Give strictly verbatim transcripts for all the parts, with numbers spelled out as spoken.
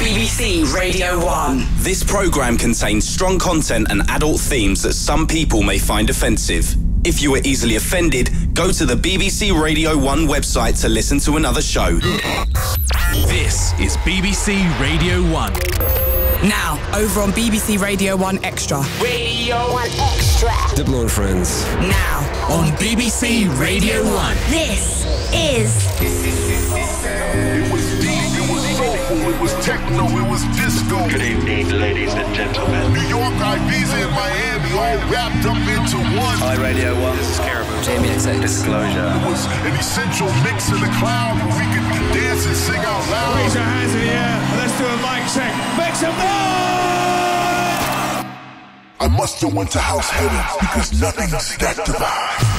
B B C Radio one. This programme contains strong content and adult themes that some people may find offensive. If you are easily offended, go to the B B C Radio one website to listen to another show. This is B B C Radio one. Now, over on B B C Radio one Extra. Radio one Extra. Diplo and Friends. Now, on B B C Radio one. This is... It was deep, it was soulful, it was techno, it was disco. Good evening, ladies and gentlemen. New York, Ibiza, and Miami all wrapped up into one. Hi, Radio one. This is Caribou. Jamie X X. Disclosure. It was an essential mix in the cloud where we could dance and sing out loud. Raise your hands in the air and let's do a mic check. Make some noise! I must have went to house heaven because nothing's that divine.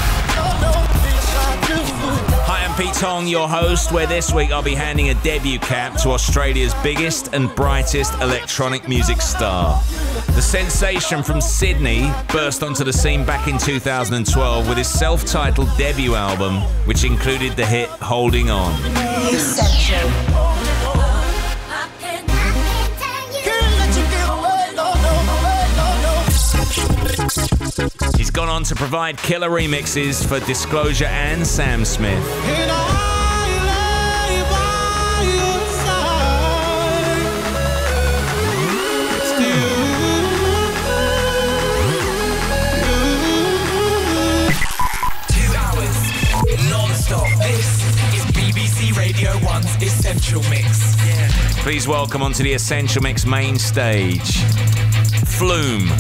Hi, I'm Pete Tong, your host, where this week I'll be handing a debut cap to Australia's biggest and brightest electronic music star. The sensation from Sydney burst onto the scene back in two thousand twelve with his self-titled debut album, which included the hit Holding On. Essential. He's gone on to provide killer remixes for Disclosure and Sam Smith. Two hours non-stop. This is B B C Radio one's Essential Mix. Please welcome onto the Essential Mix main stage, Flume.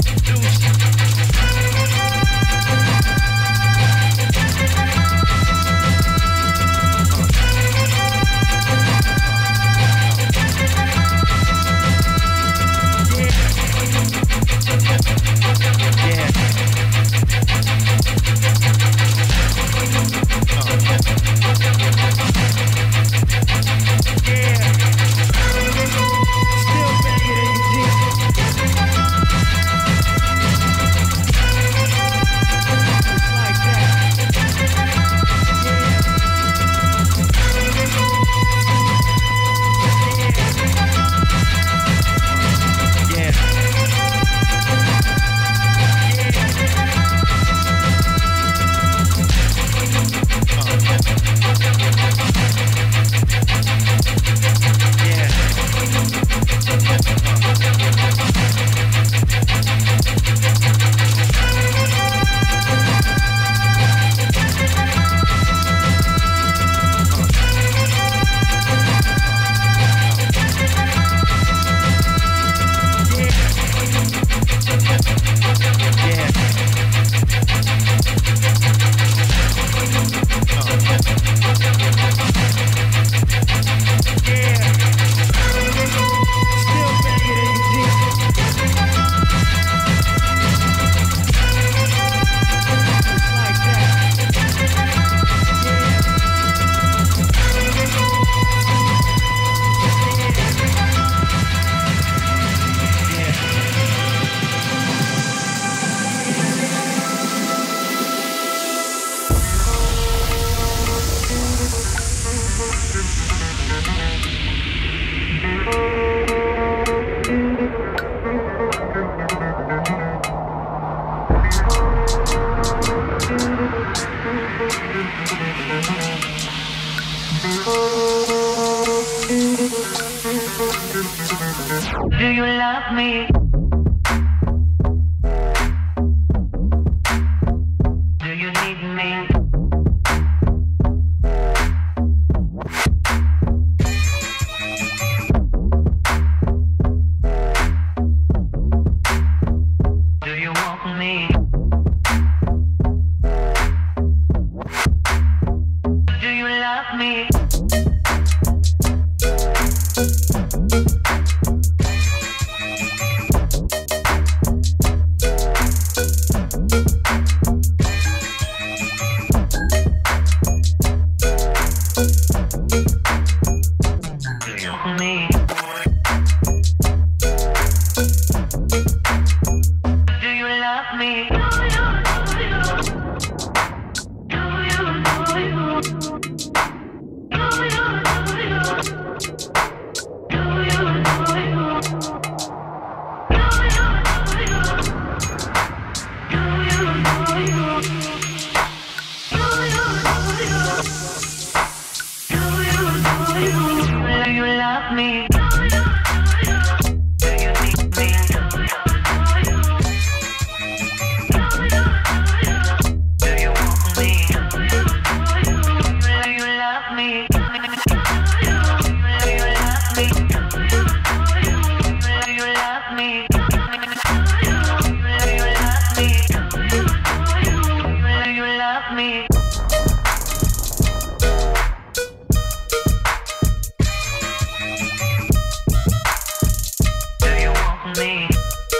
Do you love me? Do you need me? Do you want me? Do you love me? Do you me? Do you need me? Do you want me? Do you love me? Do you love me? Do you love me? Do you love me? Do you love me? Do you want me?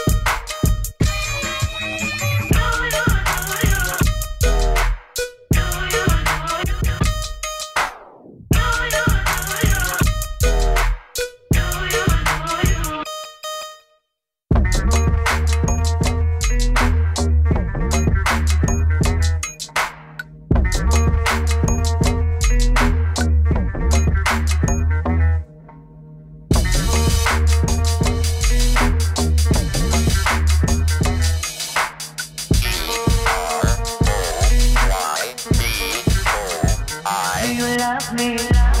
Do you love me?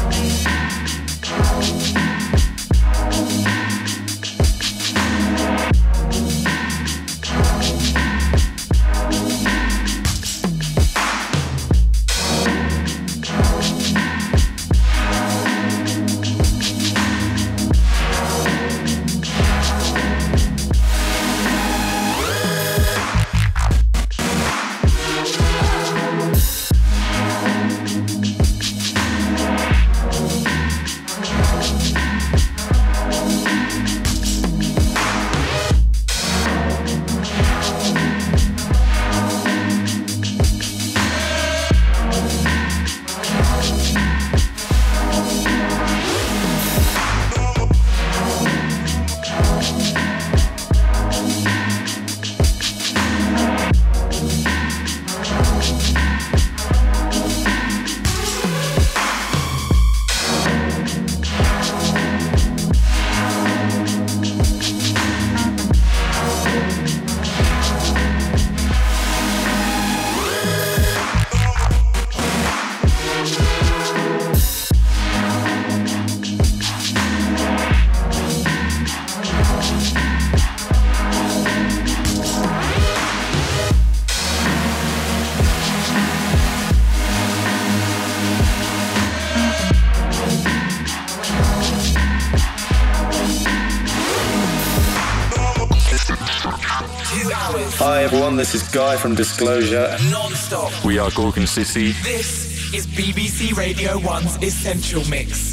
Hi everyone, this is Guy from Disclosure. Non-stop. We are Gorgon City. This is B B C Radio one's Essential Mix.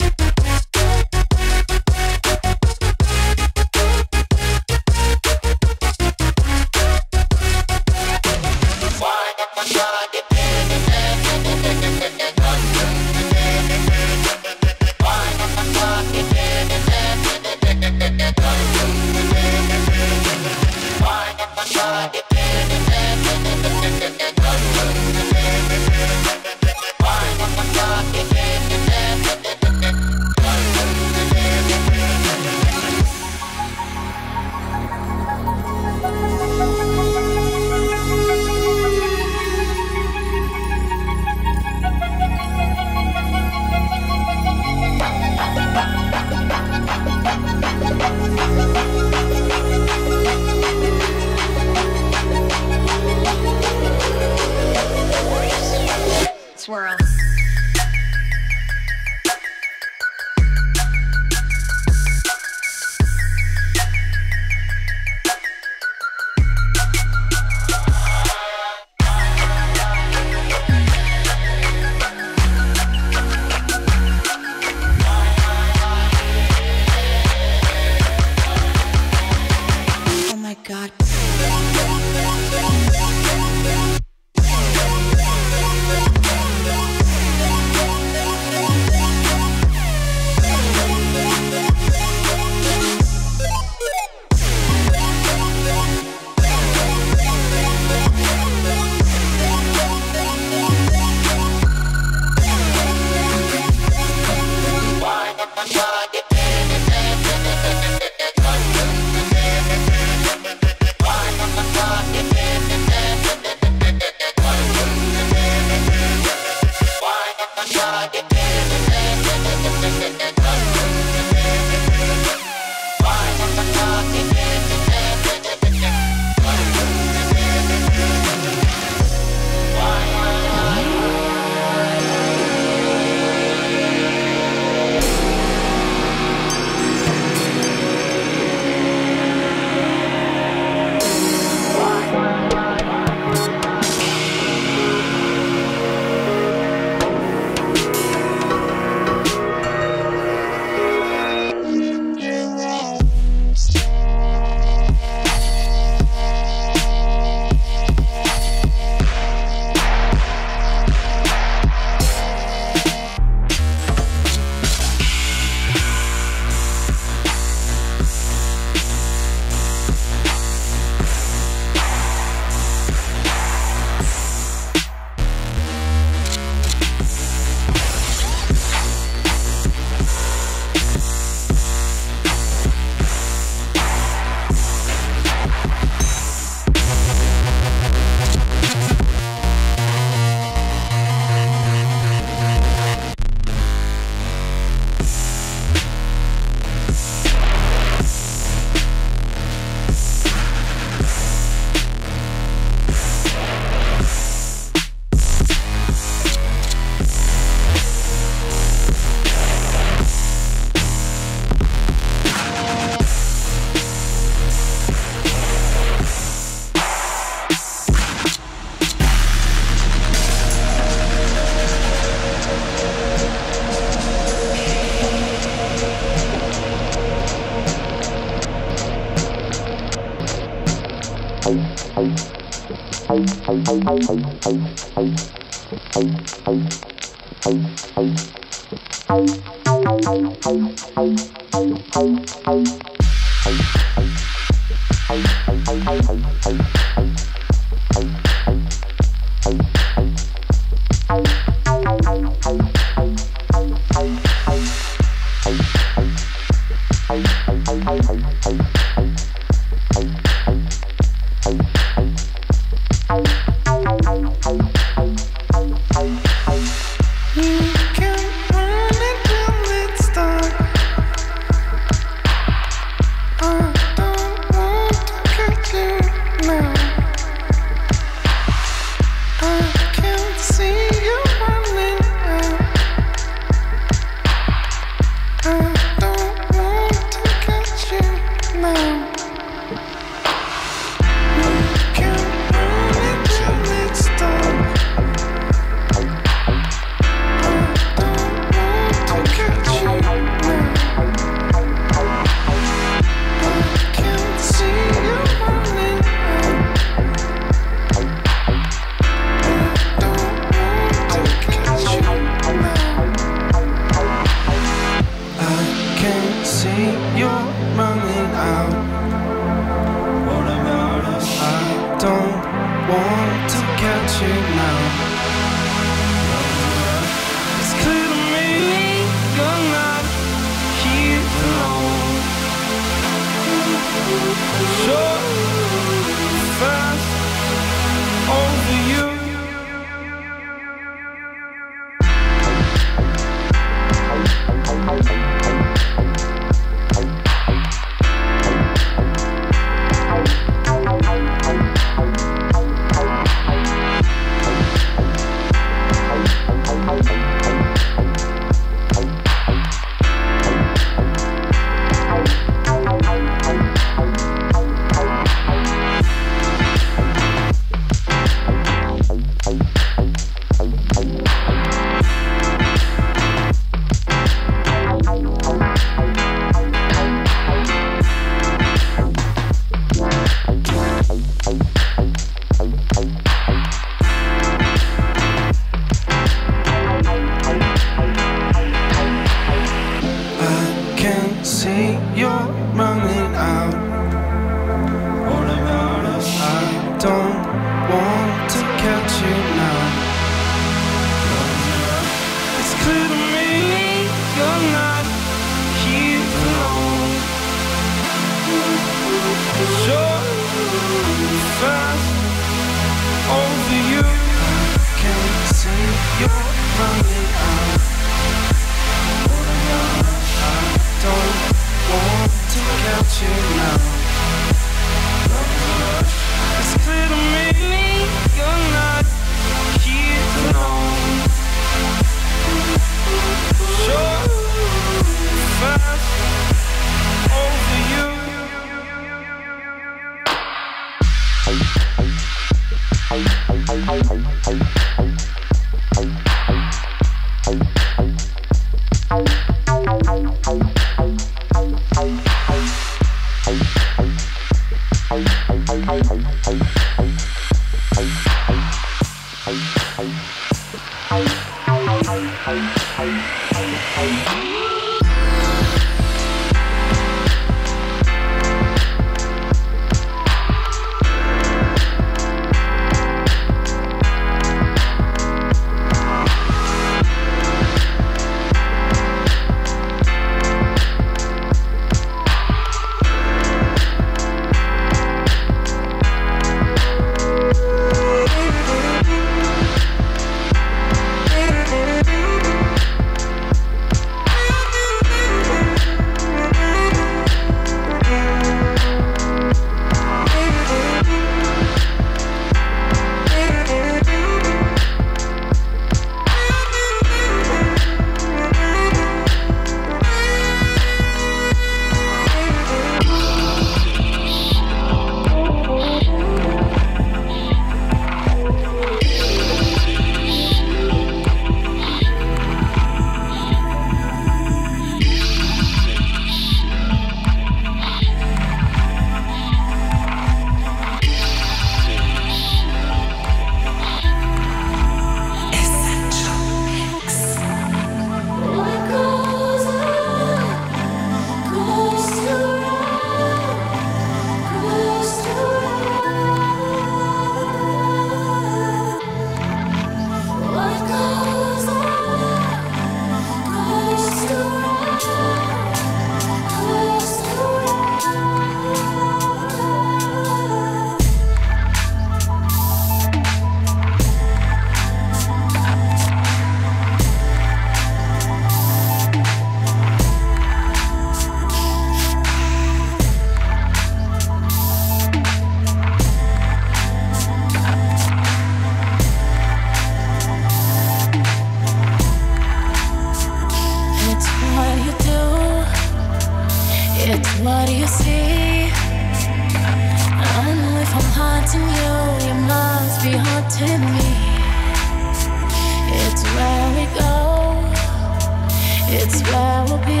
where we'll be.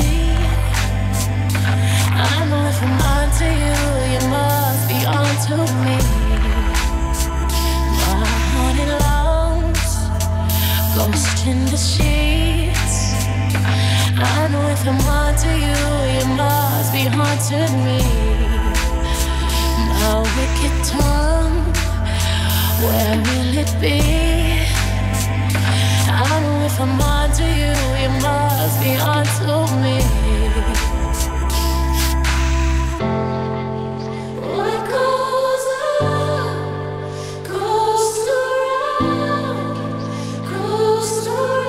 I know if I'm onto you, you must be onto me. My haunted lungs, ghost in the sheets. I know if I'm onto you, you must be haunting me. My wicked tongue, where will it be? I know if I'm onto you, you must be onto me. What goes up, goes around, goes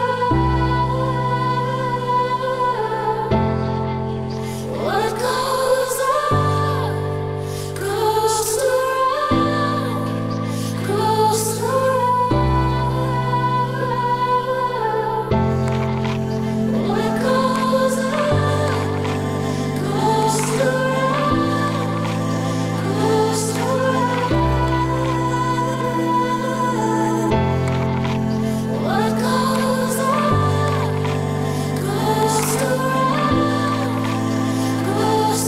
around. What goes up, goes around, goes around. What goes up, goes around, goes around. What goes up, goes around, goes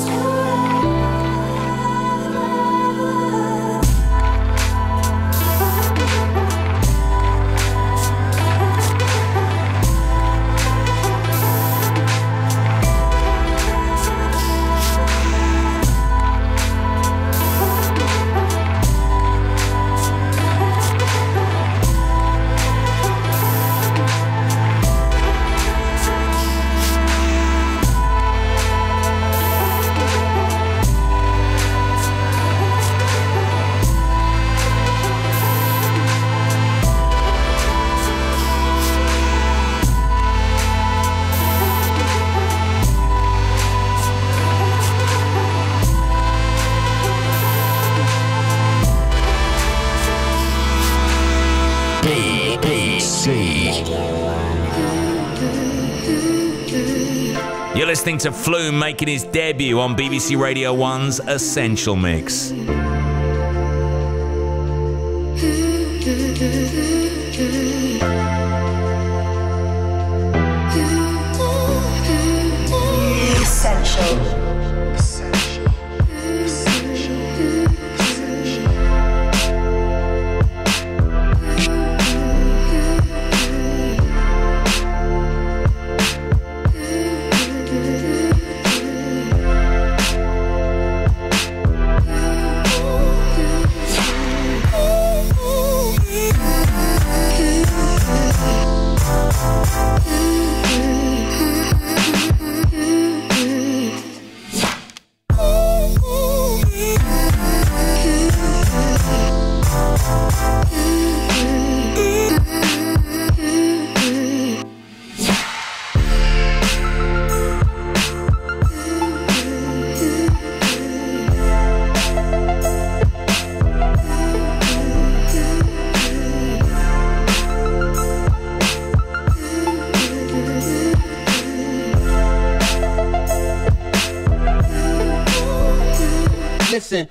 B B C. You're listening to Flume making his debut on B B C Radio one's Essential Mix. Essential. Listen.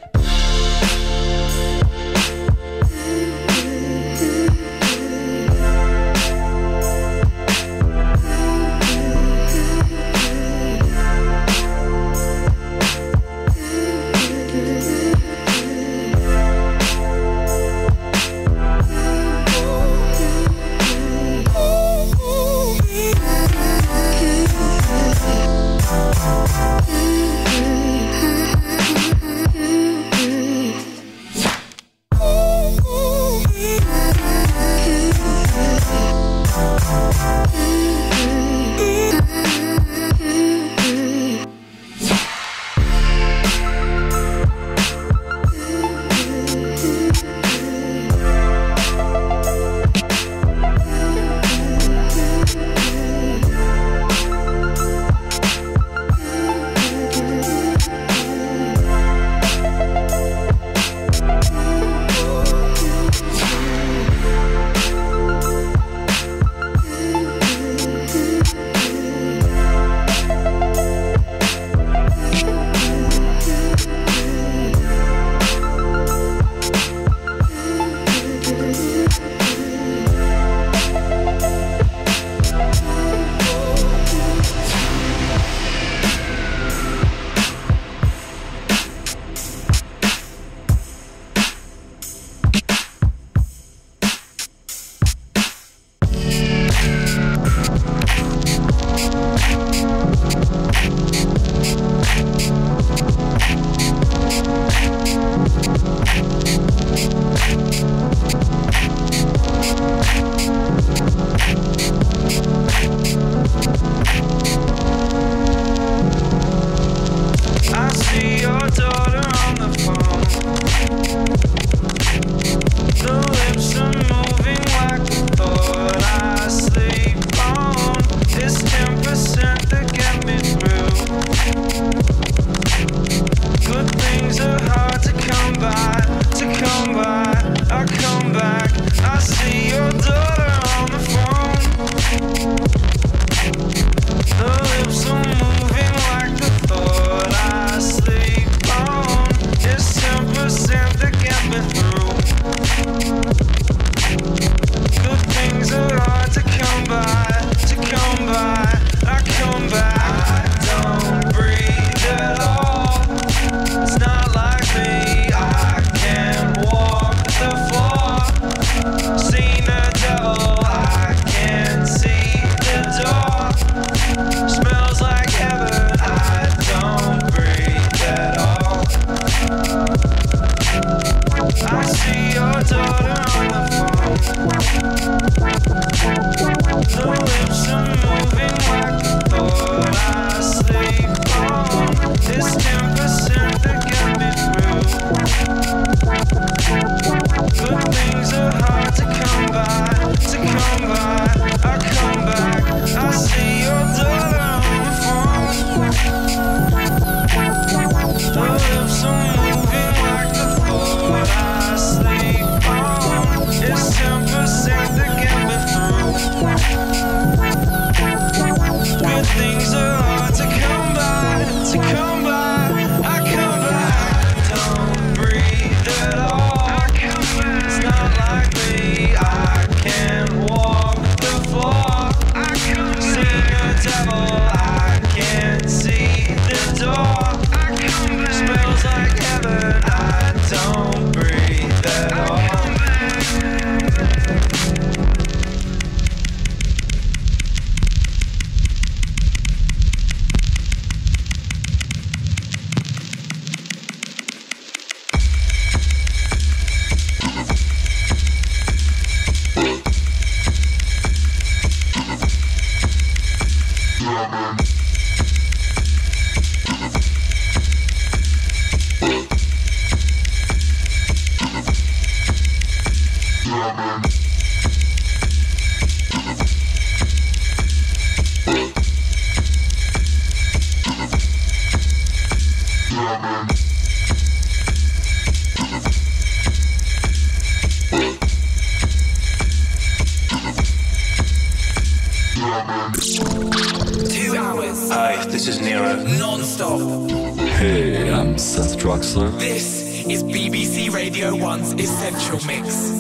Two hours. Hi, this is Nero. Non-stop. Hey, I'm Seth Draxler. This is B B C Radio one's Essential Mix.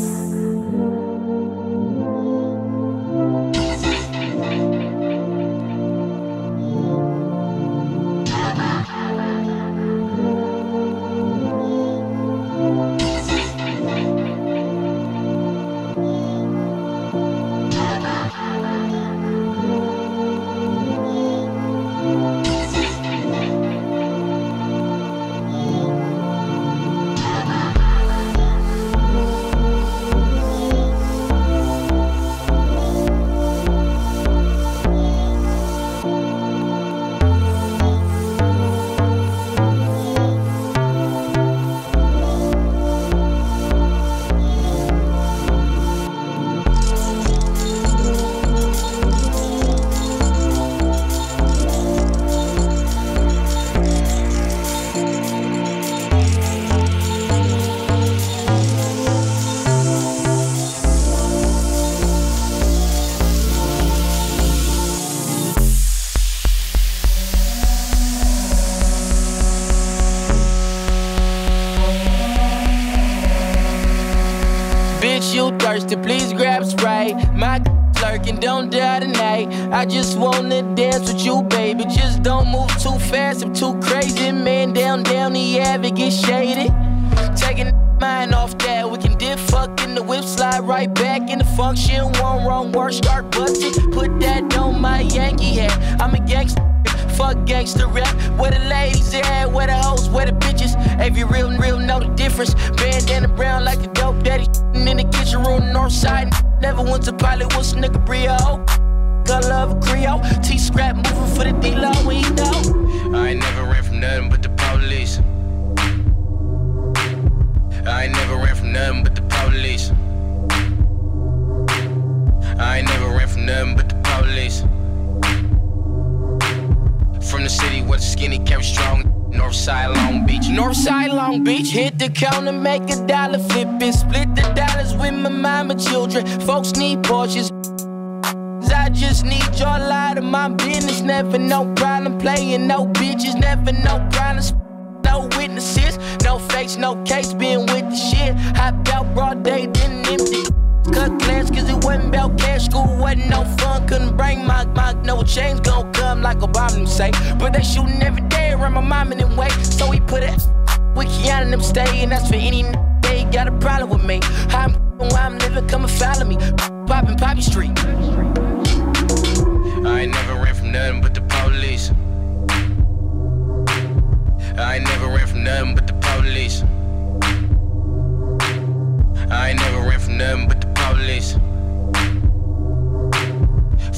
Please grab Sprite. My lurking, don't die tonight. I just wanna dance with you, baby. Just don't move too fast, I'm too crazy. Man, down, down the ave, get shaded. Taking mind off that, we can dip, fuck in the whip, slide right back in the function. One wrong word, start busting. Put that on my Yankee hat. I'm a gangster. Fuck gangster rap, where the ladies at, where the hoes, where the bitches. Every real, real know the difference. Bandana brown like a dope daddy. In the kitchen room, north side. Never went to pilot, what's nigga Brio? Got love a Creole. T-scrap moving for the D-Law, we know. I ain't never ran from nothing but the police. I ain't never ran from nothing but the police. I ain't never ran from nothing but the police. From the city where the skinny kept strong. Northside, Long Beach. Northside, Long Beach. Hit the counter, make a dollar, flip it. Split the dollars with my mama children. Folks need Porsches. I just need y'all out of my business. Never no problem playing, no bitches. Never no problems. No witnesses, no fakes, no case. Being with the shit. Hop out broad day, then empty. Cut class cause it wasn't about cash. School wasn't no fun, couldn't bring my, my no change gon' come like Obama say. But they shooting every day around my mom and them way. So he put it with Keanu and them stay. And that's for any they got a problem with me. How I'm where I'm living, come and follow me. Poppin' Poppy Street. I ain't never ran from nothing but the police. I ain't never ran from nothing but the police. I ain't never ran from nothing but the police.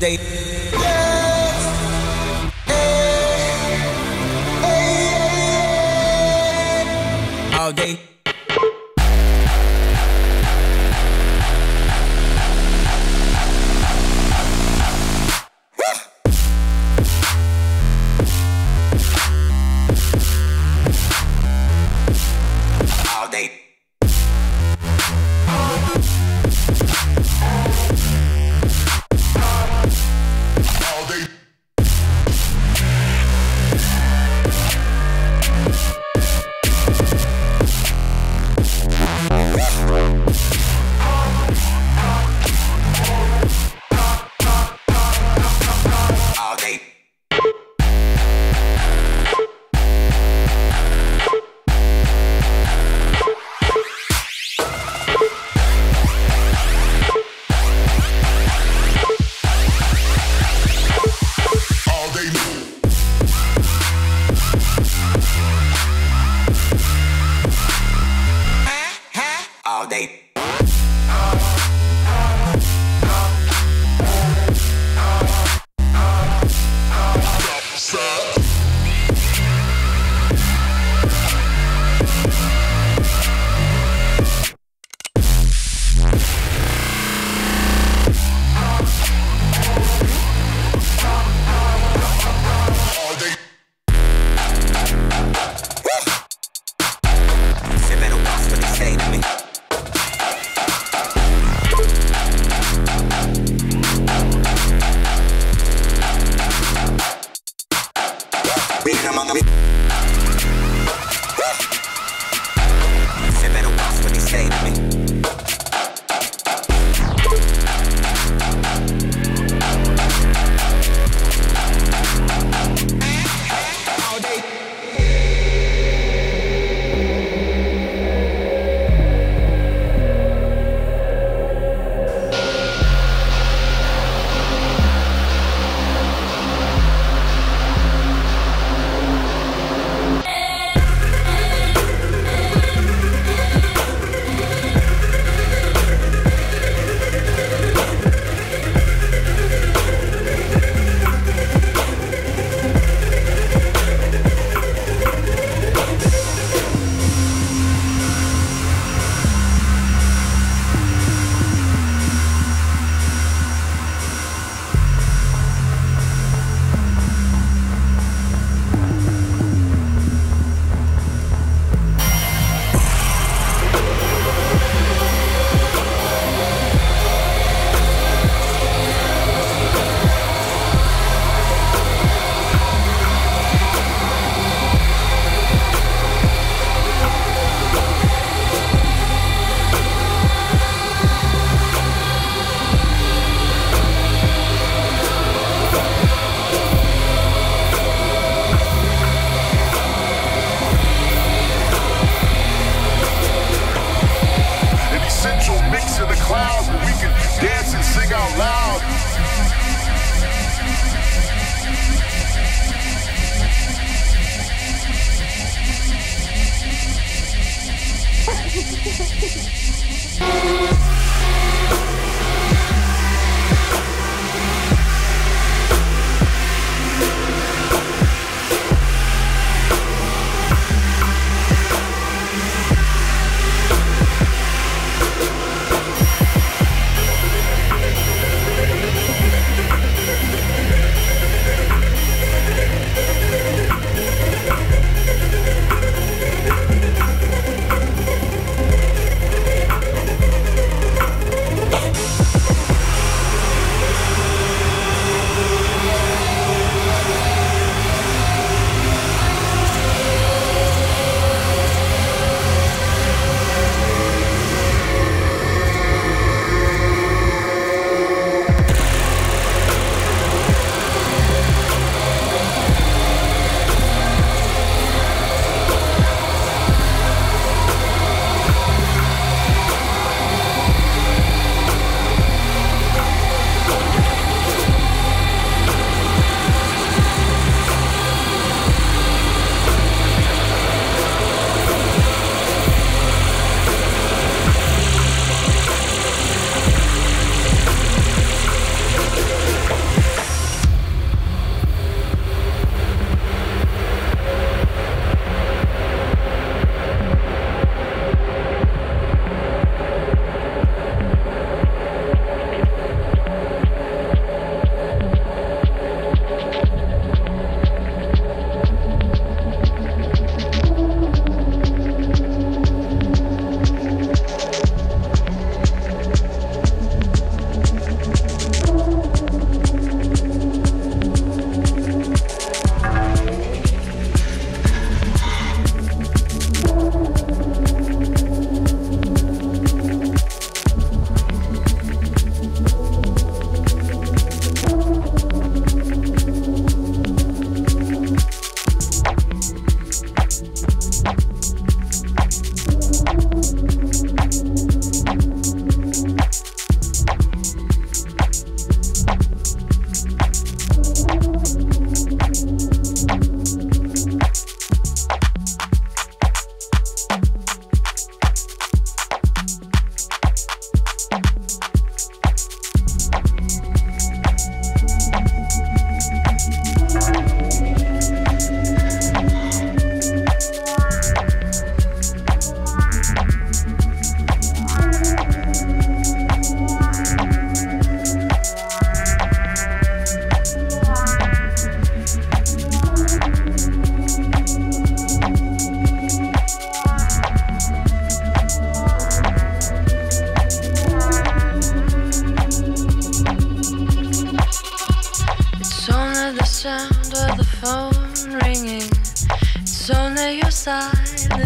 day. All day. All day.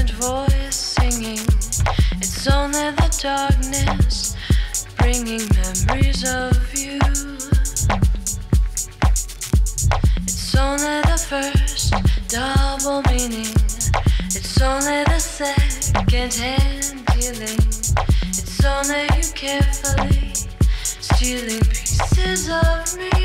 silent voice singing. It's only the darkness bringing memories of you. It's only the first double meaning. It's only the second hand dealing. It's only you carefully stealing pieces of me.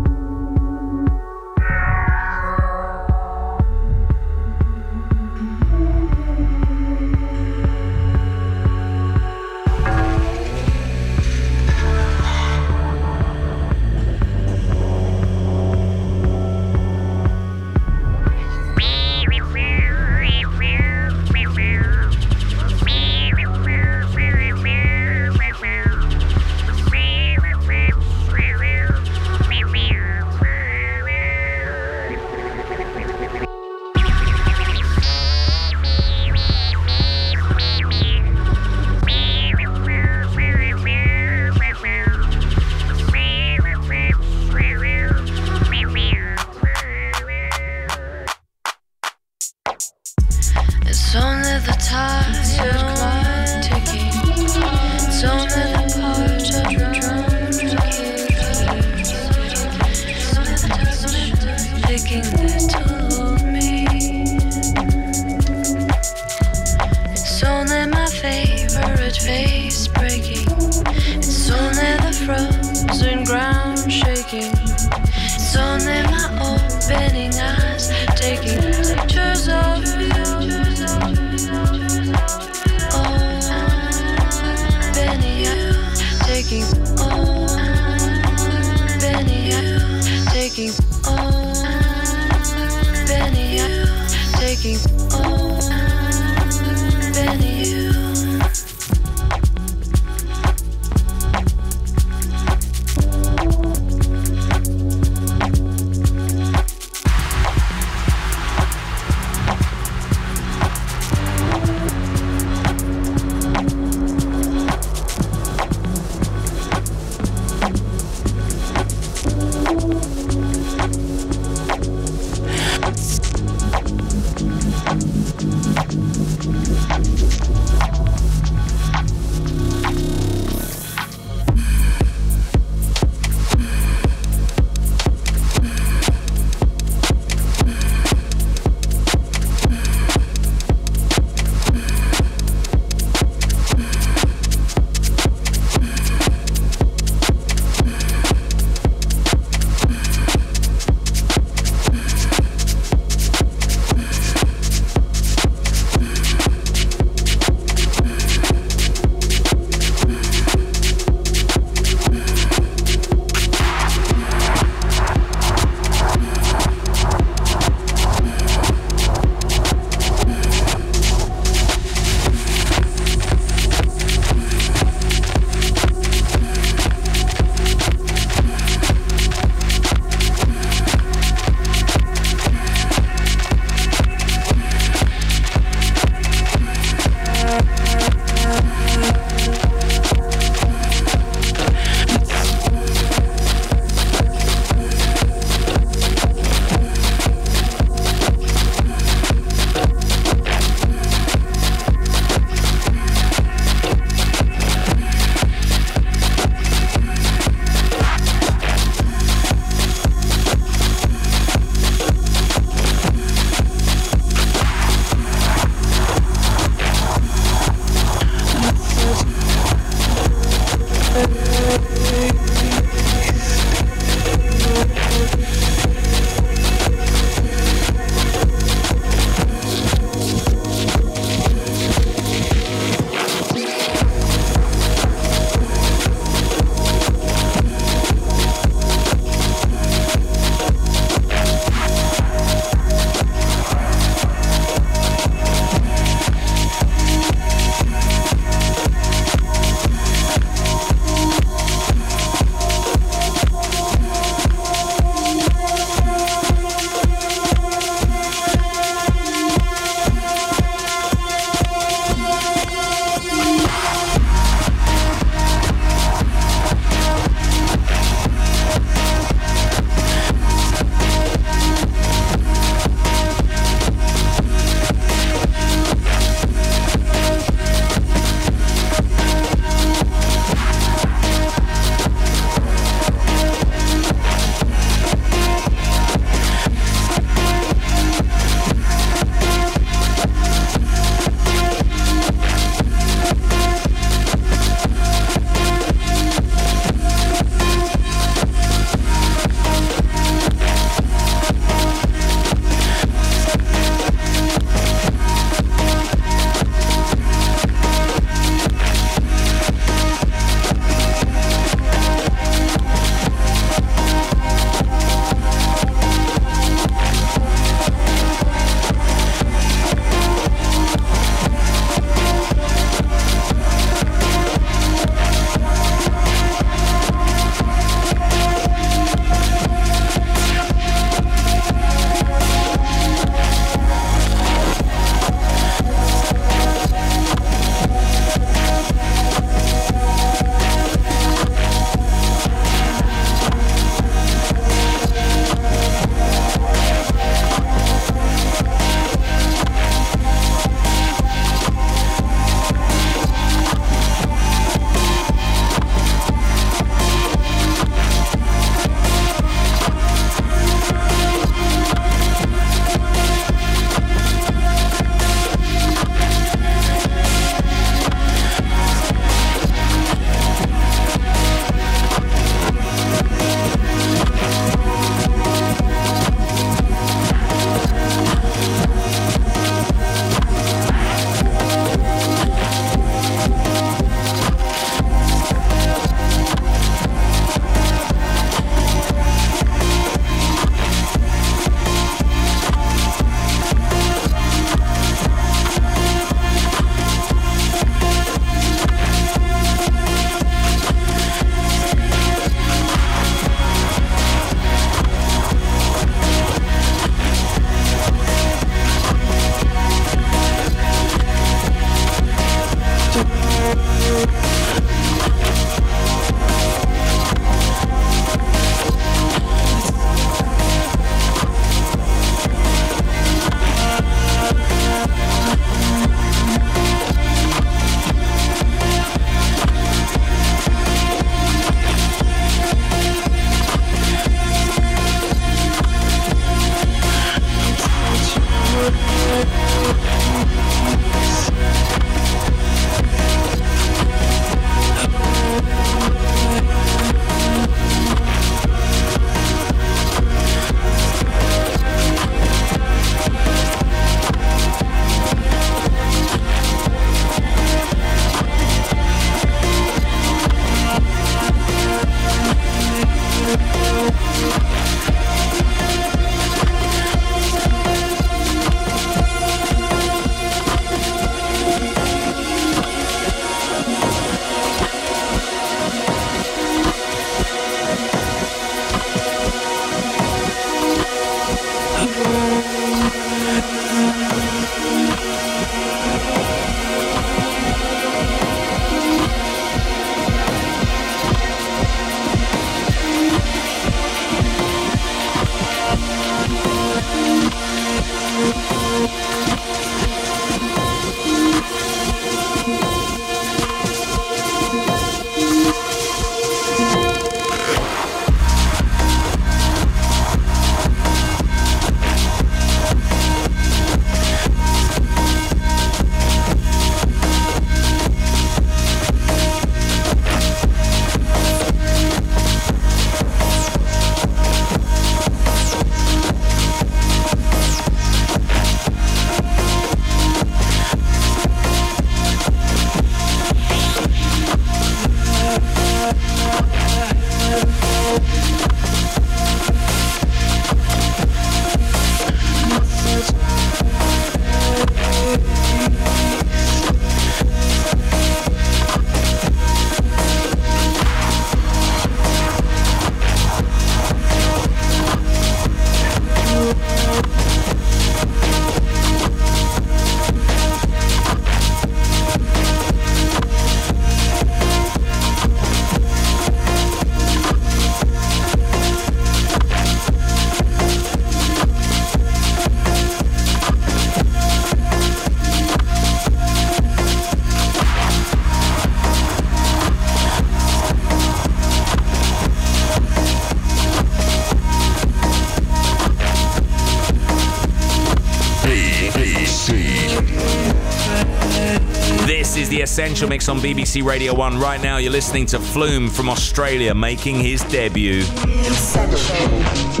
This is the Essential Mix on B B C Radio one. Right now, you're listening to Flume from Australia making his debut. Essential.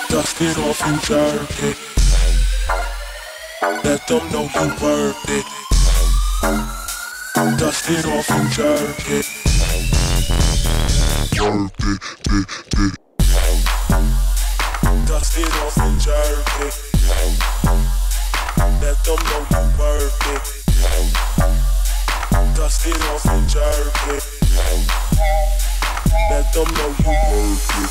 Dust it off and jerk it. Let them know you worth it. Dust it off and jerk it. Worth it, it, it. Dust it off and jerk it. Let them know you worth it. Dust it off and jerk it. Let them know you worth it.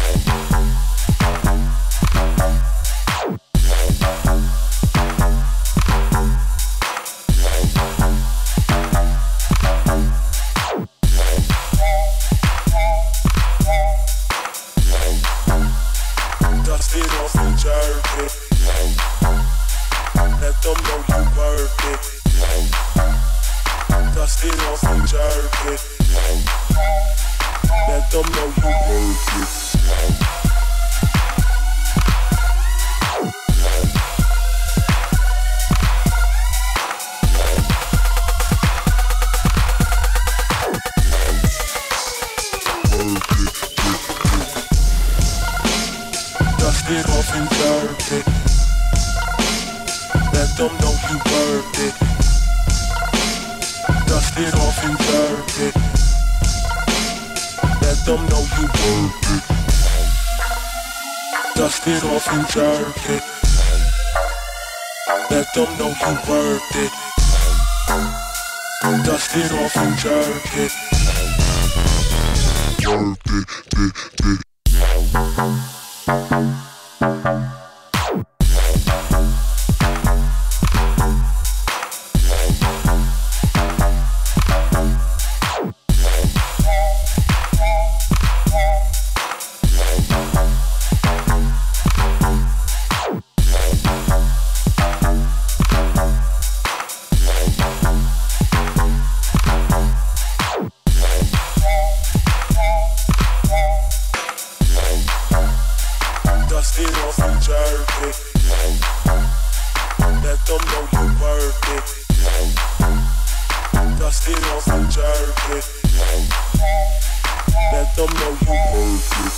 Dust it off and jerk it. Let them know you worth it. Dust it off and jerk it. Let them know you worth it. Dust it off and jerk it. Let them know you worth it. Dust it off and jerk it. Let them know you worth it. Dust it off and jerk it. Let them know you worth it. Dust it off and jerk it. Worth it, it, it. Dust it off and jerk it. Let them know you worth it. Dust it off and jerk it. Let them know you worth it.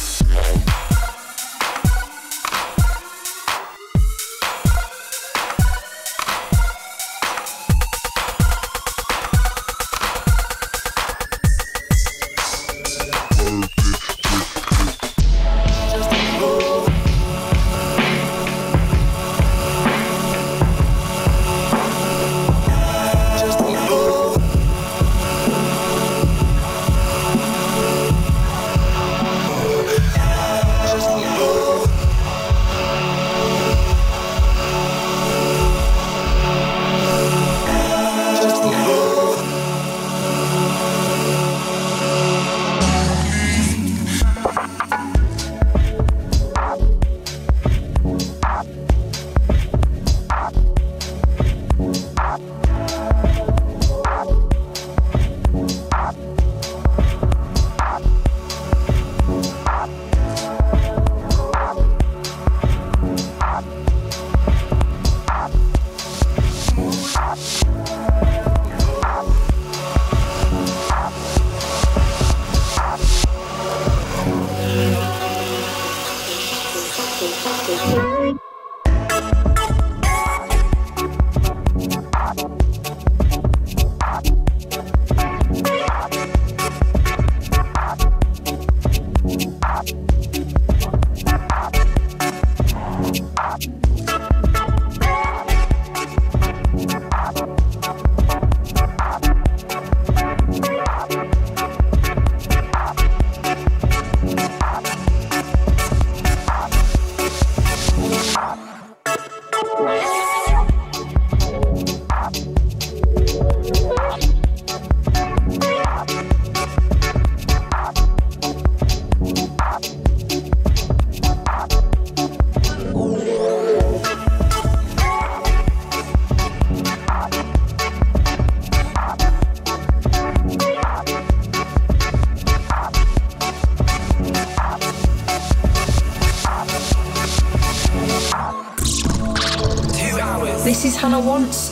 This is Hannah Wants.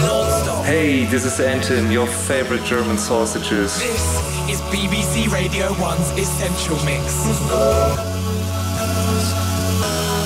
Hey, this is Anton, your favorite German sausages. This is B B C Radio one's Essential Mix.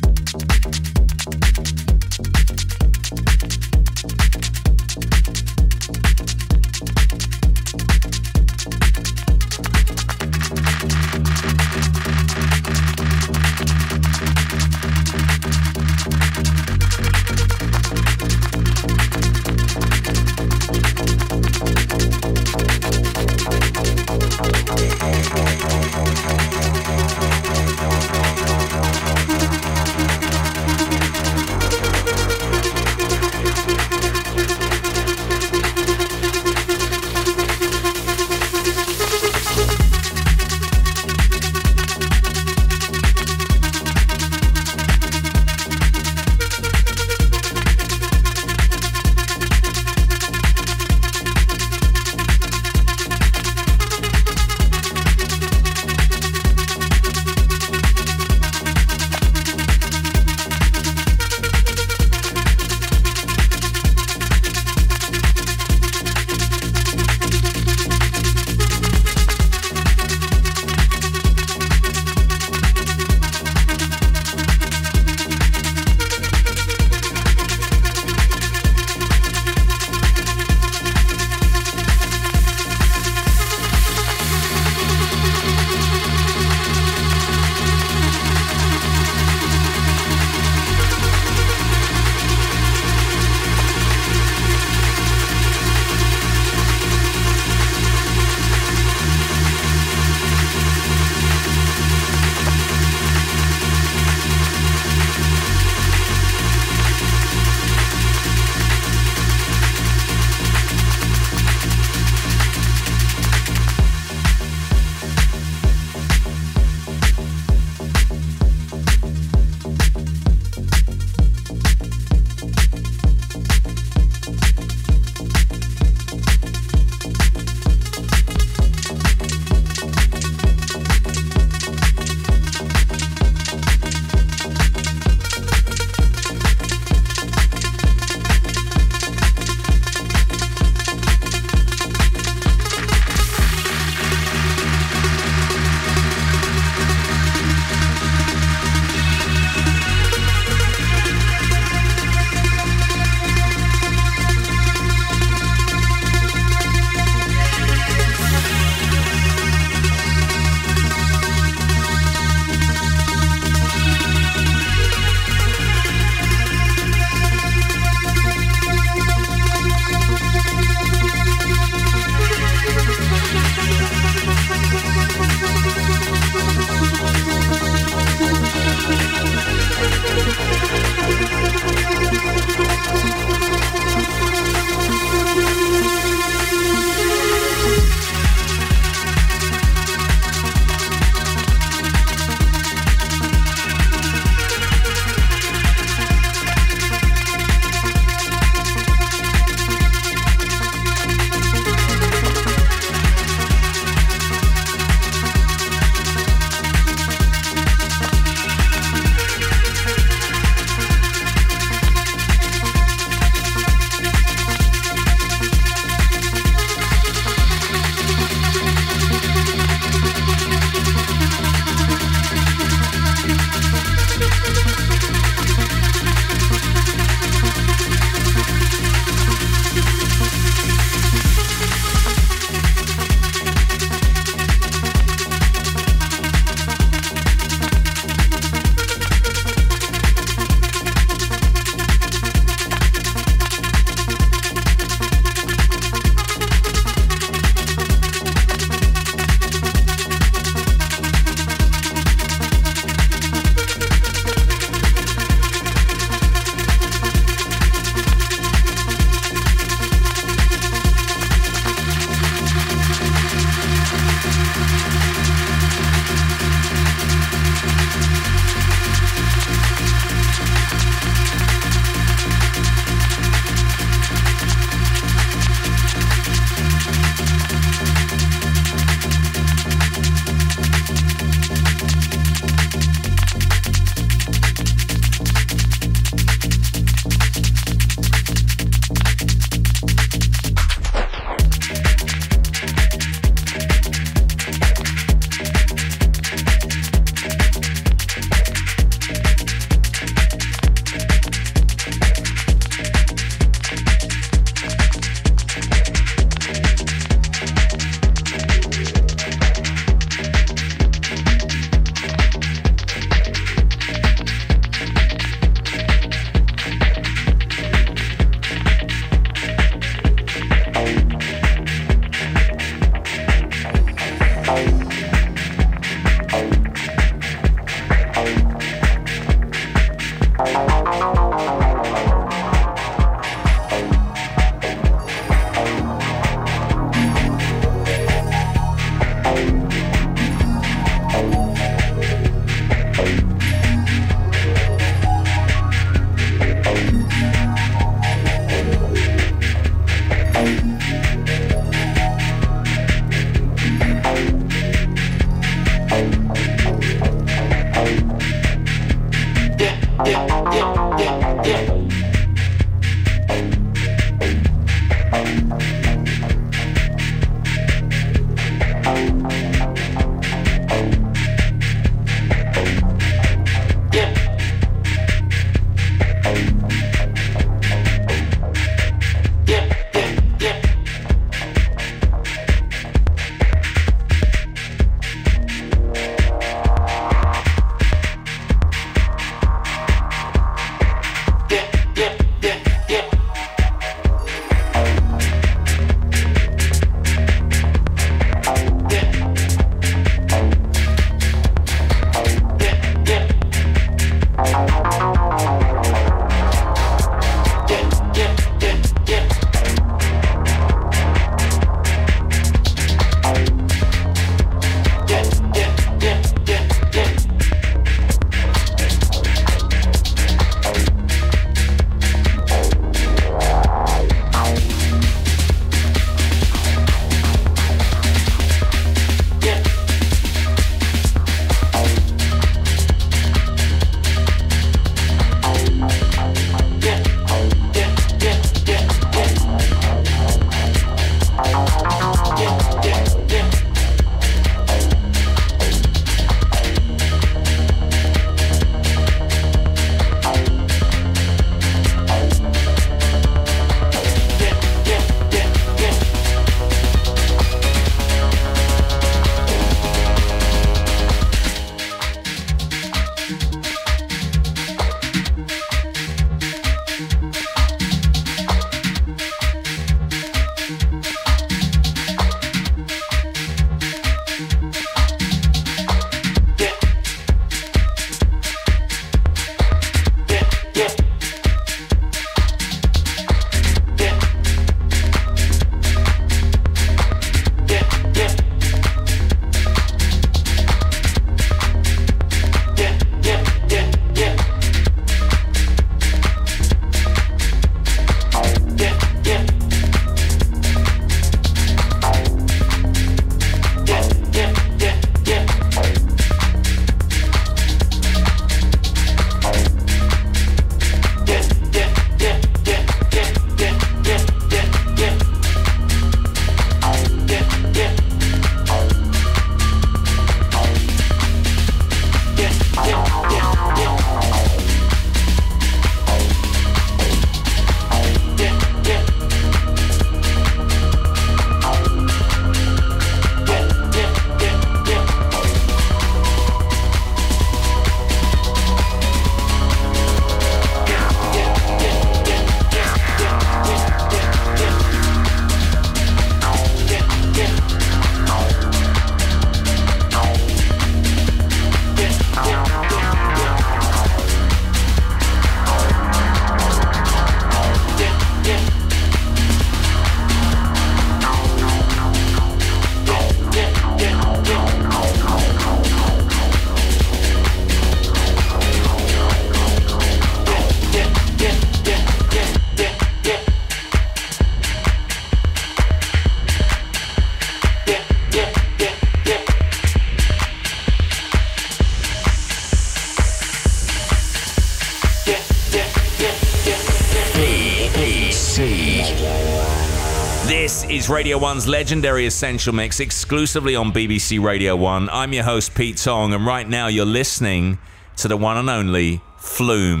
This is Radio one's legendary Essential Mix, exclusively on B B C Radio one. I'm your host, Pete Tong, and right now you're listening to the one and only Flume.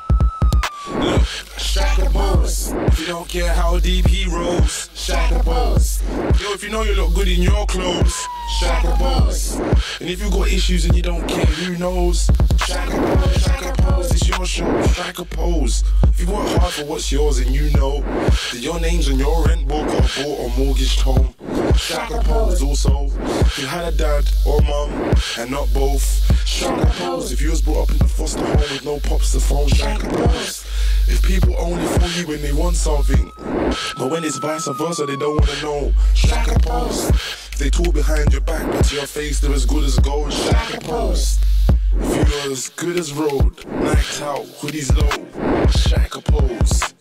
Look, Shaka Boss. If you don't care how deep he rolls, Shaka Boss. Yo, if you know you look good in your clothes, Shaka Boss. And if you got issues and you don't care, who knows? Shaka Boss, Shaka Boss, it's your show, Shaka Pose. If you work hard for what's yours and you know that your name's on your rent book or bought or mortgaged home, Shaka Pose. Also, if you had a dad or mum and not both, Shaka Pose. If you was brought up in a foster home with no pops to phone, Shaka Pose. If people only phone you when they want something, but when it's vice versa they don't want to know, Shaka Pose. They talk behind your back, but to your face they're as good as gold. Shaka post. If you're as good as road, night out, hoodies low. Shaka pose.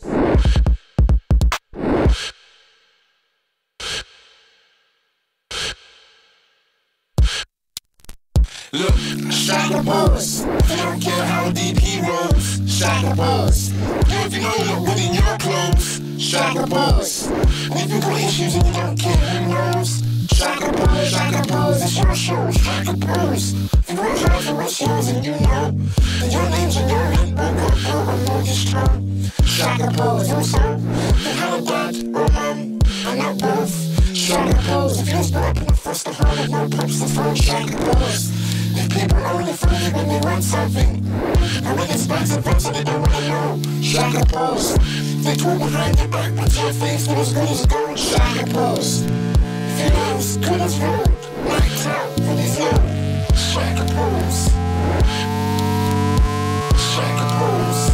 Look, Shaka pose. I don't care how deep he rolls. Shaka pose. Yo, if you know you look good in your clothes. Shaka pose. And if you got issues and you don't care who knows. Shaka pose, Shaka pose, it's your show. Shaka pose. If you work hard for what's yours and you know that your name's in your head, but not go on mortgage term. Shaka pose, also. You have a dad or mum, I'm not both. Shaka pose, if you're split up in the foster home with no pops to phone. Shaka pose. If people only for you when they want something, and when it's bad to vote, they don't wanna know. Shaka pose. They talk behind your back, but your face is as good as gold. Shaka pose. If you know as good as road, night out, when it's low. Shaka pose. Shaka pose.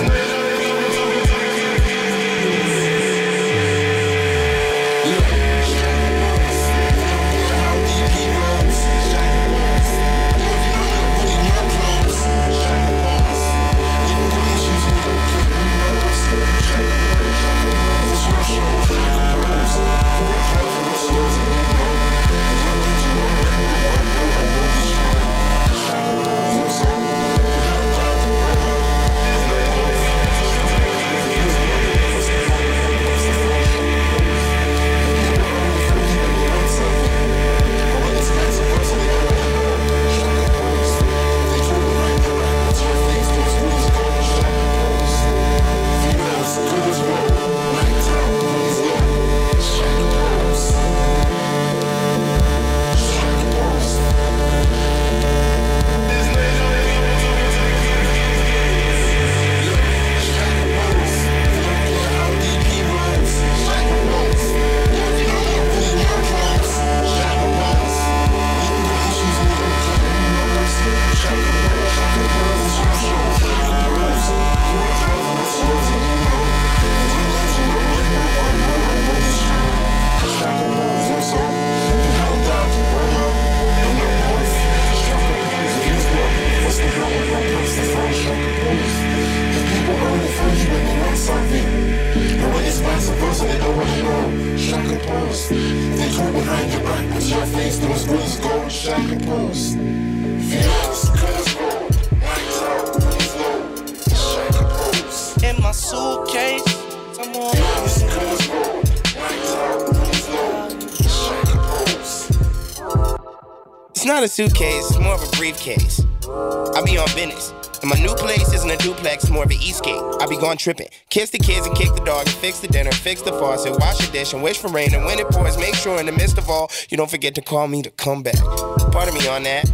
Suitcase, it's more of a briefcase. I be on business. And my new place isn't a duplex, it's more of an Eastgate. I be gone tripping. Kiss the kids and kick the dog and fix the dinner, fix the faucet, wash the dish and wish for rain. And when it pours, make sure in the midst of all, you don't forget to call me to come back. Pardon me on that.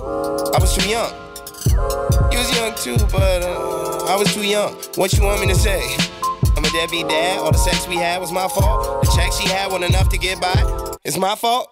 I was too young. You was young too, but uh, I was too young. What you want me to say? I'm a deadbeat dad. All the sex we had was my fault. The check she had wasn't enough to get by. It's my fault.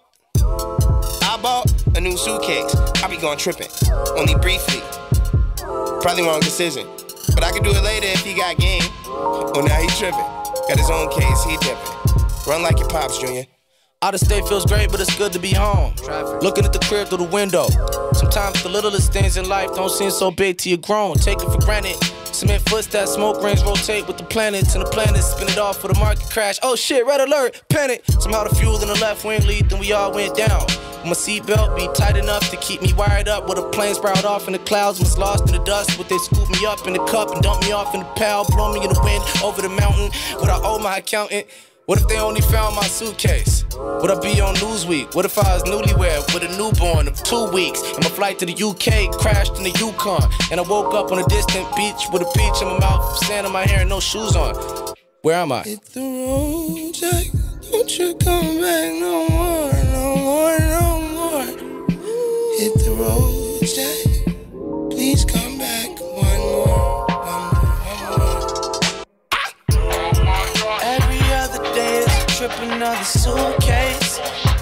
I bought a new suitcase. I be gone tripping, only briefly. Probably wrong decision, but I can do it later if he got game. Oh, now he tripping. Got his own case, he dipping. Run like your pops, Junior. Out of state feels great, but it's good to be home. Traffic. Looking at the crib through the window. Sometimes the littlest things in life don't seem so big till you're grown. Take it for granted. Cement footsteps, smoke rings rotate with the planets, and the planets spin it off for the market crash. Oh shit, red alert, panic. Somehow the fuel in the left wing lead, then we all went down. My seatbelt be tight enough to keep me wired up. With a plane sprout off in the clouds, was lost in the dust. Would they scoop me up in the cup and dump me off in the pal? Blow me in the wind over the mountain. Would I owe my accountant? What if they only found my suitcase? Would I be on Newsweek? What if I was newlywed with a newborn of two weeks? And my flight to the U K crashed in the Yukon. And I woke up on a distant beach with a peach in my mouth, sand in my hair and no shoes on. Where am I? Hit the road, Jack. Don't you come back no more, no more, no more. Hit the road, Jack. Please come back one more, one more, one more. Every other day is a trip, another suitcase.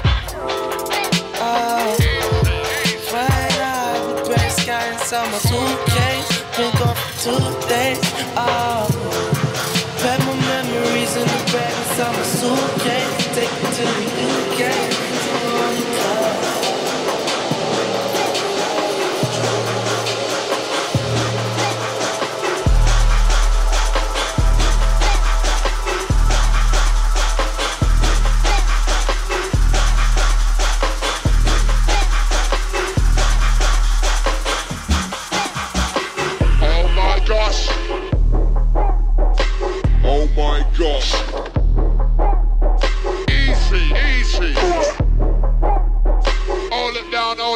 Oh, flying out of the gray sky inside my suitcase. Been gone for two days. Oh, pack my memories in the bag inside my suitcase. Take it to the U K.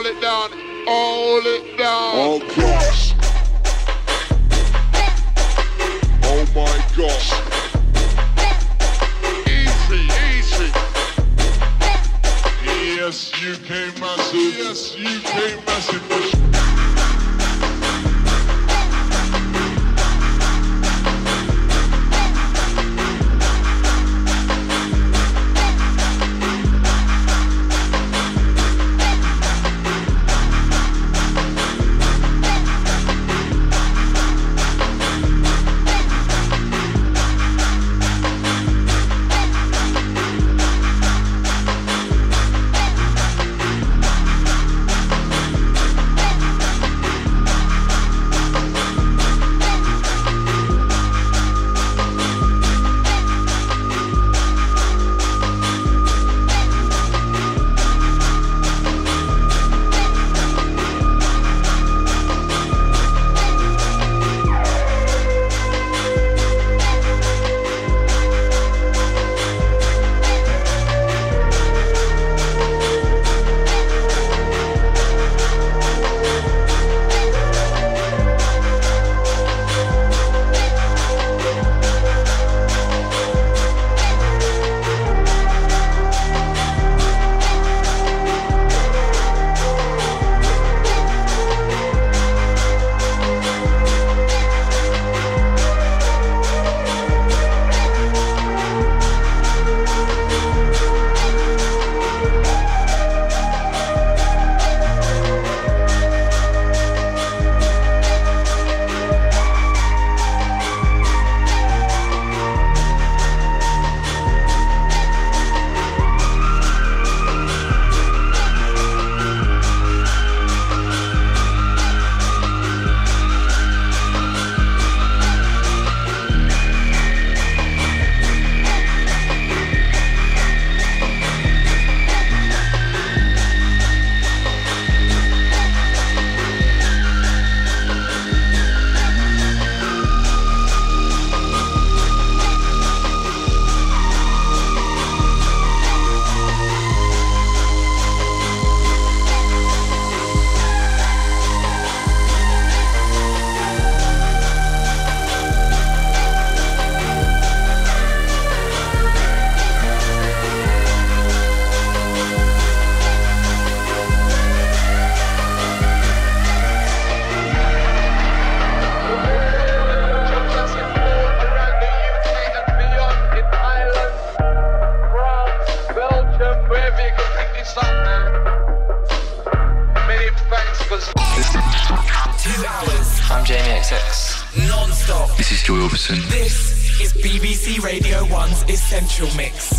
hold it down, hold it down. Oh gosh. Oh my gosh. Easy, easy. Yes, U K massive. Yes, U K massive. This is B B C Radio one's Essential Mix.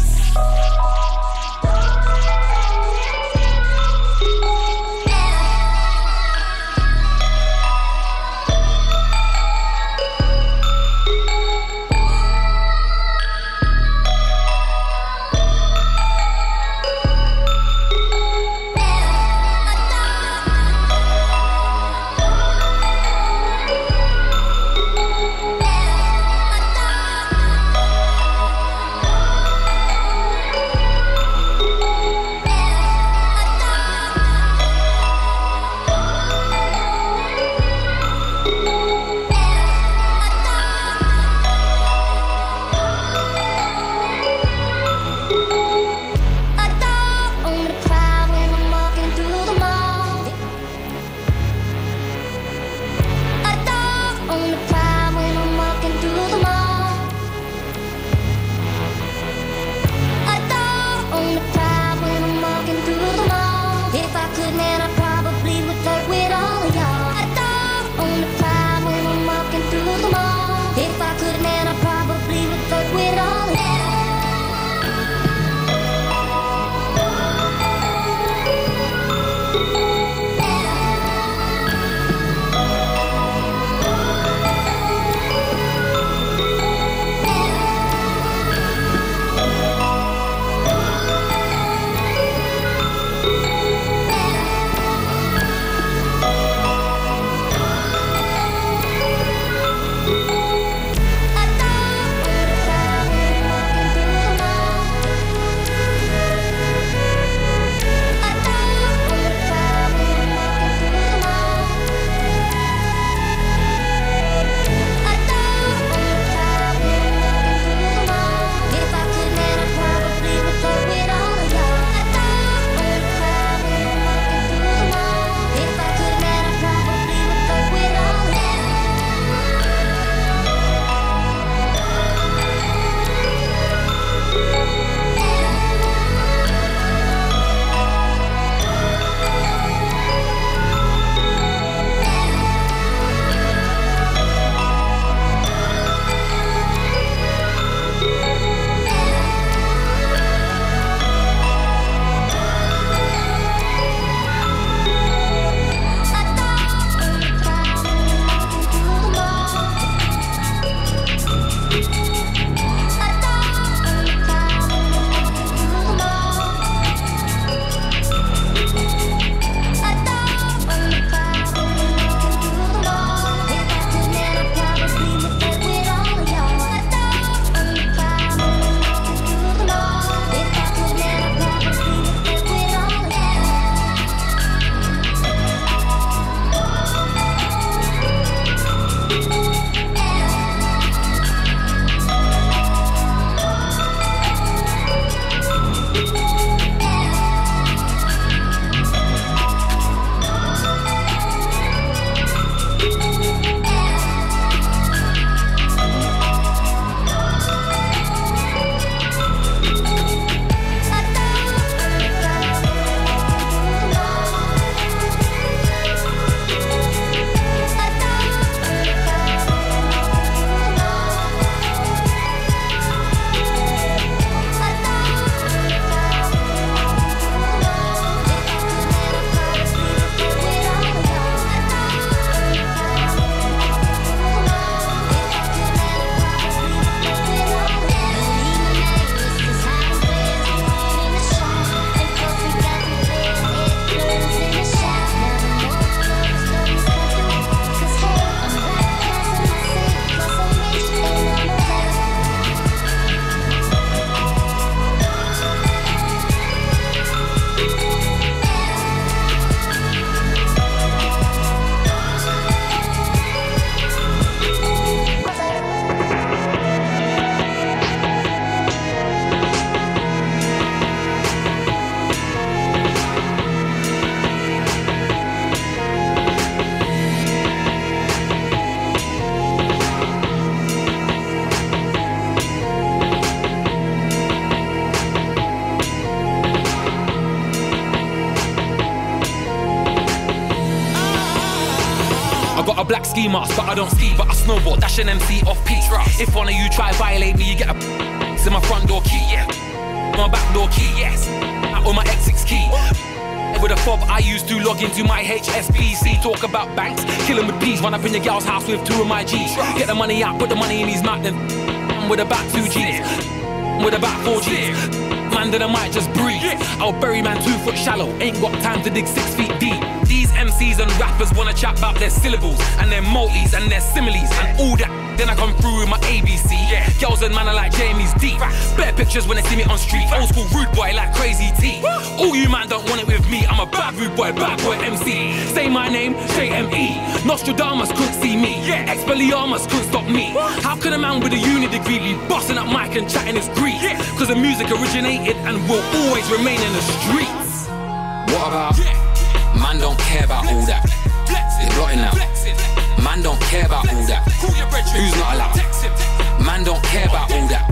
I got a black ski mask, but I don't ski, but I snowboard, dash an M C off peak. If one of you try violate me, you get a it's in my front door key, yeah. My back door key, yes. Or my X six key. With a fob I used to log into my H S B C. Talk about banks, killing with peas. Run up in your gal's house with two of my G's. Get the money out, put the money in his mouth, then with about two G's. With about four G's. Man, then I might just breathe. I'll bury man two foot shallow. Ain't got time to dig six feet deep. These M Cs and rappers wanna chat about their syllables and their multis and their similes and all that. Then I come through with my A B C. Yeah. Girls and man are like Jamie's deep. Bare pictures when they see me on street. Old school rude boy like Crazy T. All you man don't want it with me. I'm a bad rude boy, bad boy M C. Say my name, J M E. Nostradamus couldn't see me. Yeah. Expelliarmus couldn't stop me. How can a man with a uni degree be bossing up mic and chatting his grief? Cause the music originated and will always remain in the streets. What about? Man don't care about all that. They're blotting out. Man don't care about all that. Who's not allowed? Man don't care about all that.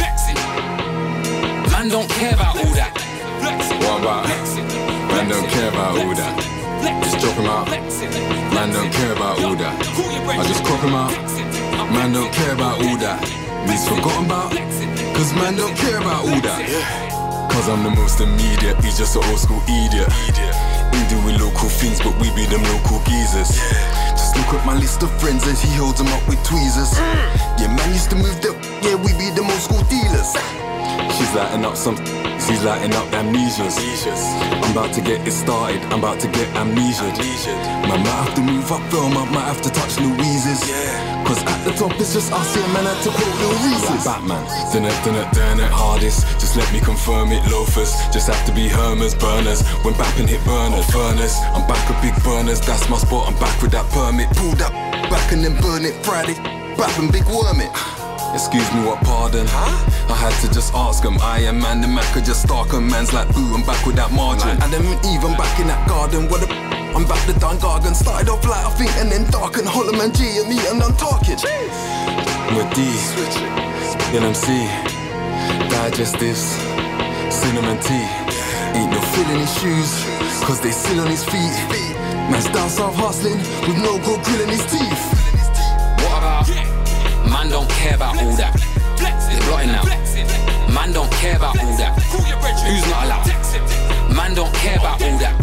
Man don't care about all that. What about? Man don't care about all that. Just drop him out. Man don't care about all that. I just crop him out. Man don't care about all that. He's forgotten about. Cause man don't care about all that. Cause I'm the most immediate. He's just an old school idiot. We do with local things, but we be them local geezers. Just look at my list of friends as he holds them up with tweezers. Yeah, man used to move the. Yeah, we be them old school dealers. She's lighting up some. She's lighting up amnesias. I'm about to get it started. I'm about to get amnesia. Man might have to move up film. I might have to touch Louise's. Cause at the top it's just us here, man. I had to quote Lil Reese's. Like Batman. Done it, done it, done it hardest. Just let me confirm it, loafers. Just have to be Hermers, burners. When bapping hit burners, furnace. I'm back with big burners. That's my spot. I'm back with that permit. Pull that back and then burn it. Friday, bapping big worm it. Excuse me, what pardon? Huh? I had to just ask him. I am man, the man could just stalk him. Man's like, ooh, I'm back with that margin. And then even back in that garden, what a I'm back to Don Gargan. Started off light, I think, and then dark. And Holloman G and me, and I'm talking. With D, N M C, digestives, cinnamon tea. Ain't no fill in his shoes, cause they still on his feet. Man's down south hustling, with no gold grill in his teeth. What about? Man don't care about all that. They're blotting out. Man don't care about all that. Who's not allowed? Man don't care about all that.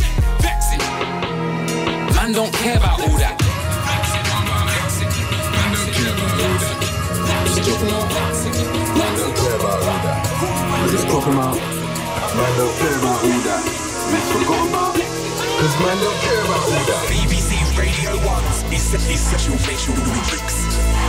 Man don't care about all that. Man don't care about all that. Just drop him out. Man don't care about all that. Just drop him out. Man don't care about all that. We forgot about. Cause man don't care about all that. B B C Radio One's Essential Facial Lyrics.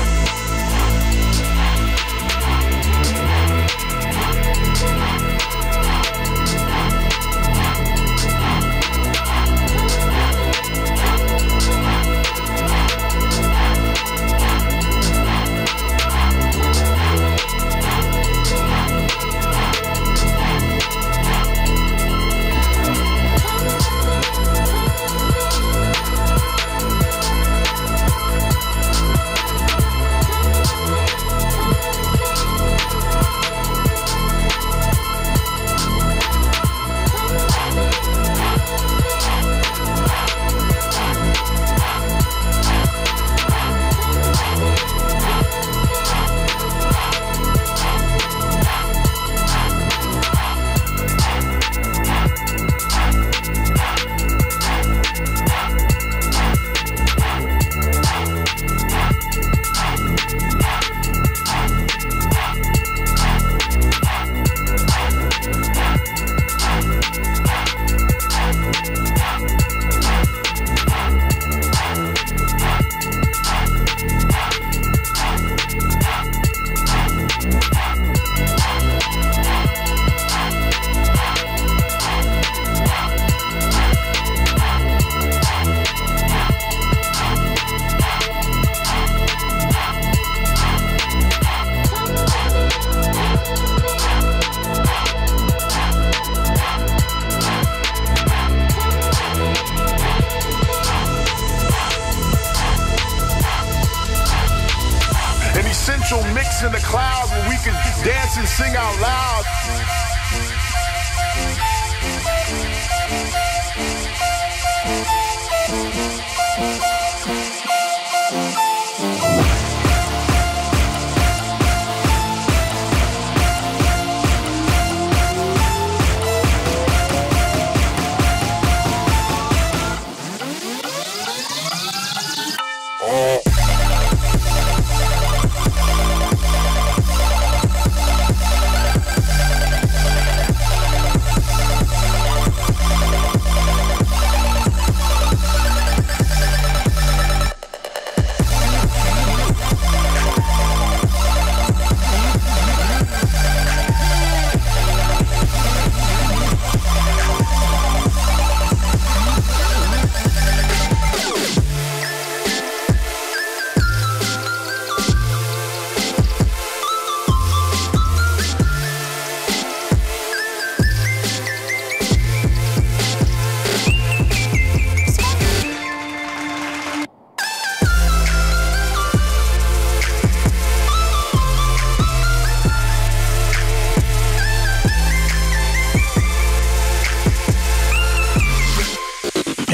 In the clouds where we can dance and sing out loud.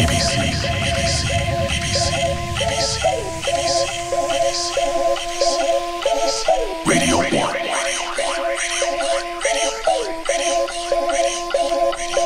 B B C, B B C, B B C, B B C, B B C, B B C, Radio One, Radio One, Radio One, Radio One, Radio One, Radio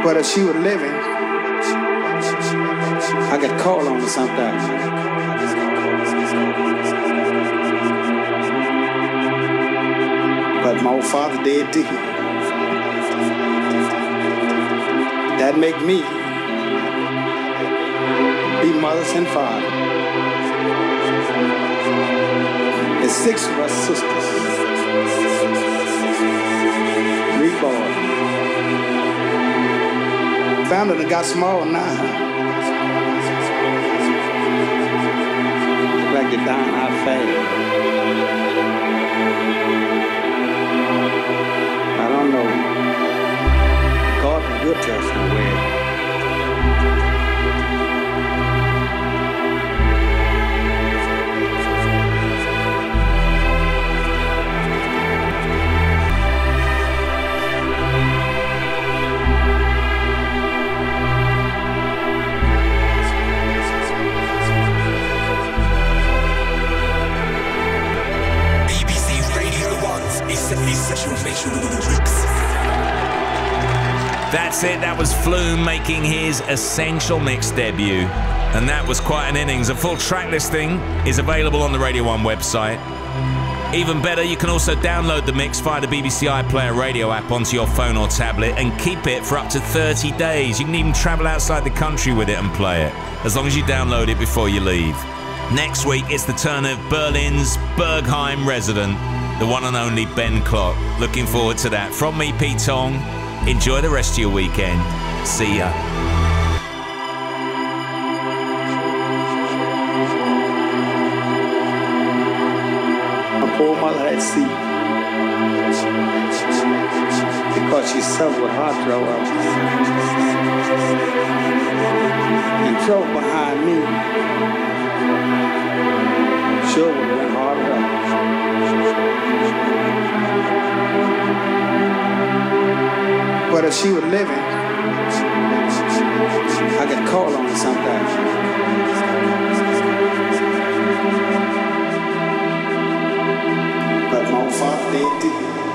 But if she was living, I could call on her sometimes. But my old father dead too. That make me be mothers and fathers. There's six of us sisters. Three boys. Family that got small now. Look like they're dying out fast. I don't know. God was good to us in a way. That's it, that was Flume making his Essential Mix debut. And that was quite an innings. A full track listing is available on the Radio one website. Even better, you can also download the mix via the B B C iPlayer radio app onto your phone or tablet and keep it for up to thirty days. You can even travel outside the country with it and play it, as long as you download it before you leave. Next week, it's the turn of Berlin's Bergheim resident, the one and only Ben Klock. Looking forward to that. From me, Pete Tong, enjoy the rest of your weekend. See ya. My poor mother had C because she suffered with heart trouble and trouble behind me. Sure would have been hard enough. But if she was living, I could call on her sometimes. But my old father dead too.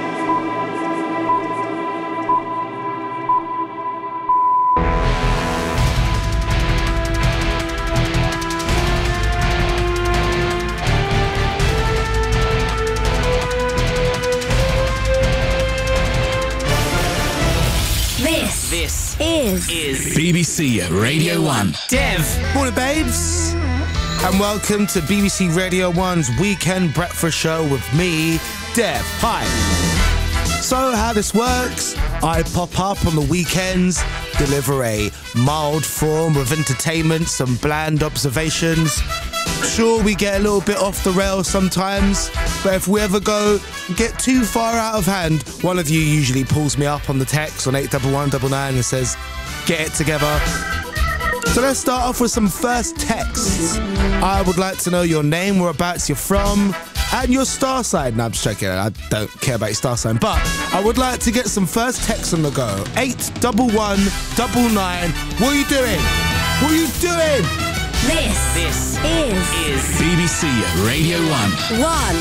This is, is B B C Radio one. Dev. Morning, babes. And welcome to B B C Radio one's Weekend Breakfast Show with me, Dev. Hi. So how this works, I pop up on the weekends, deliver a mild form of entertainment, some bland observations. Sure, we get a little bit off the rails sometimes, but if we ever go get too far out of hand, one of you usually pulls me up on the text on eight one one nine nine and says, get it together. So let's start off with some first texts. I would like to know your name, whereabouts you're from, and your star sign. No, I'm just joking, I don't care about your star sign, but I would like to get some first texts on the go. eight one one nine nine. What are you doing? What are you doing? This, this is, is B B C Radio one. One.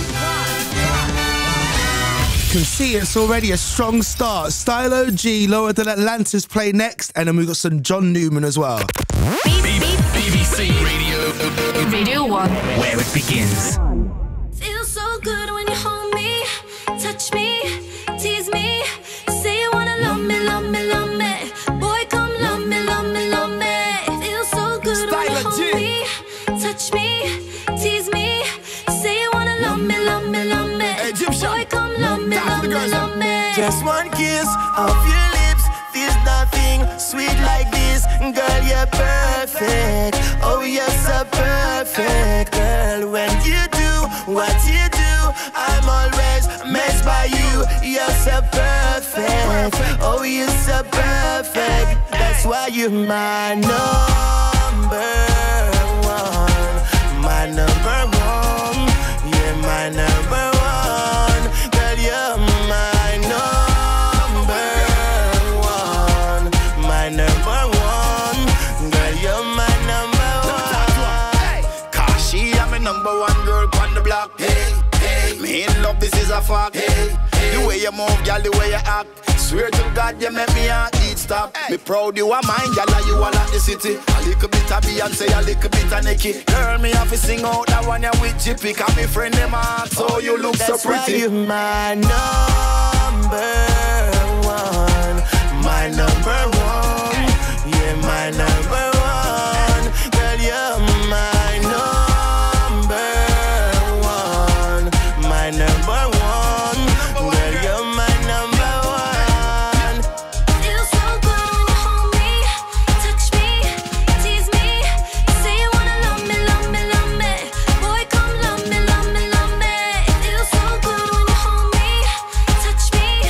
Can see it's already a strong start. Stylo G, Lower Than Atlantis play next, and then we've got some John Newman as well. B B C Radio Radio one, where it begins. Feels so good when you hold me, touch me, tease me, say you wanna love me, love me, love me. Boy, come love me, love me, love me. Feels so good when you hold me, touch me, tease me, say you wanna love me, love me, love me. Boy, come love me, love me, love me. Just one kiss of your lips, feels nothing sweet like this. Girl, you're perfect. Oh, you're so perfect. Girl, when you do what you do, I'm always amazed by you. You're so perfect. Oh, you're so perfect. That's why you're my number one. My number one. You're my number one. Girl, you're my number one. My number one. Girl, you're my number one. Cause she am my number one girl on the block. Hey, hey. Me in love, this is a fact. Hey, hey. The way you move, girl, the way you act. Swear to God, you make me heart beat stop. Me proud you are mine, girl, and you all at the city. A little bit of Beyonce, a little bit of Nicki. Girl, me have to sing out that one you with Chippy. Cause me friend them ask so you look That's so pretty. Why you my number one, my number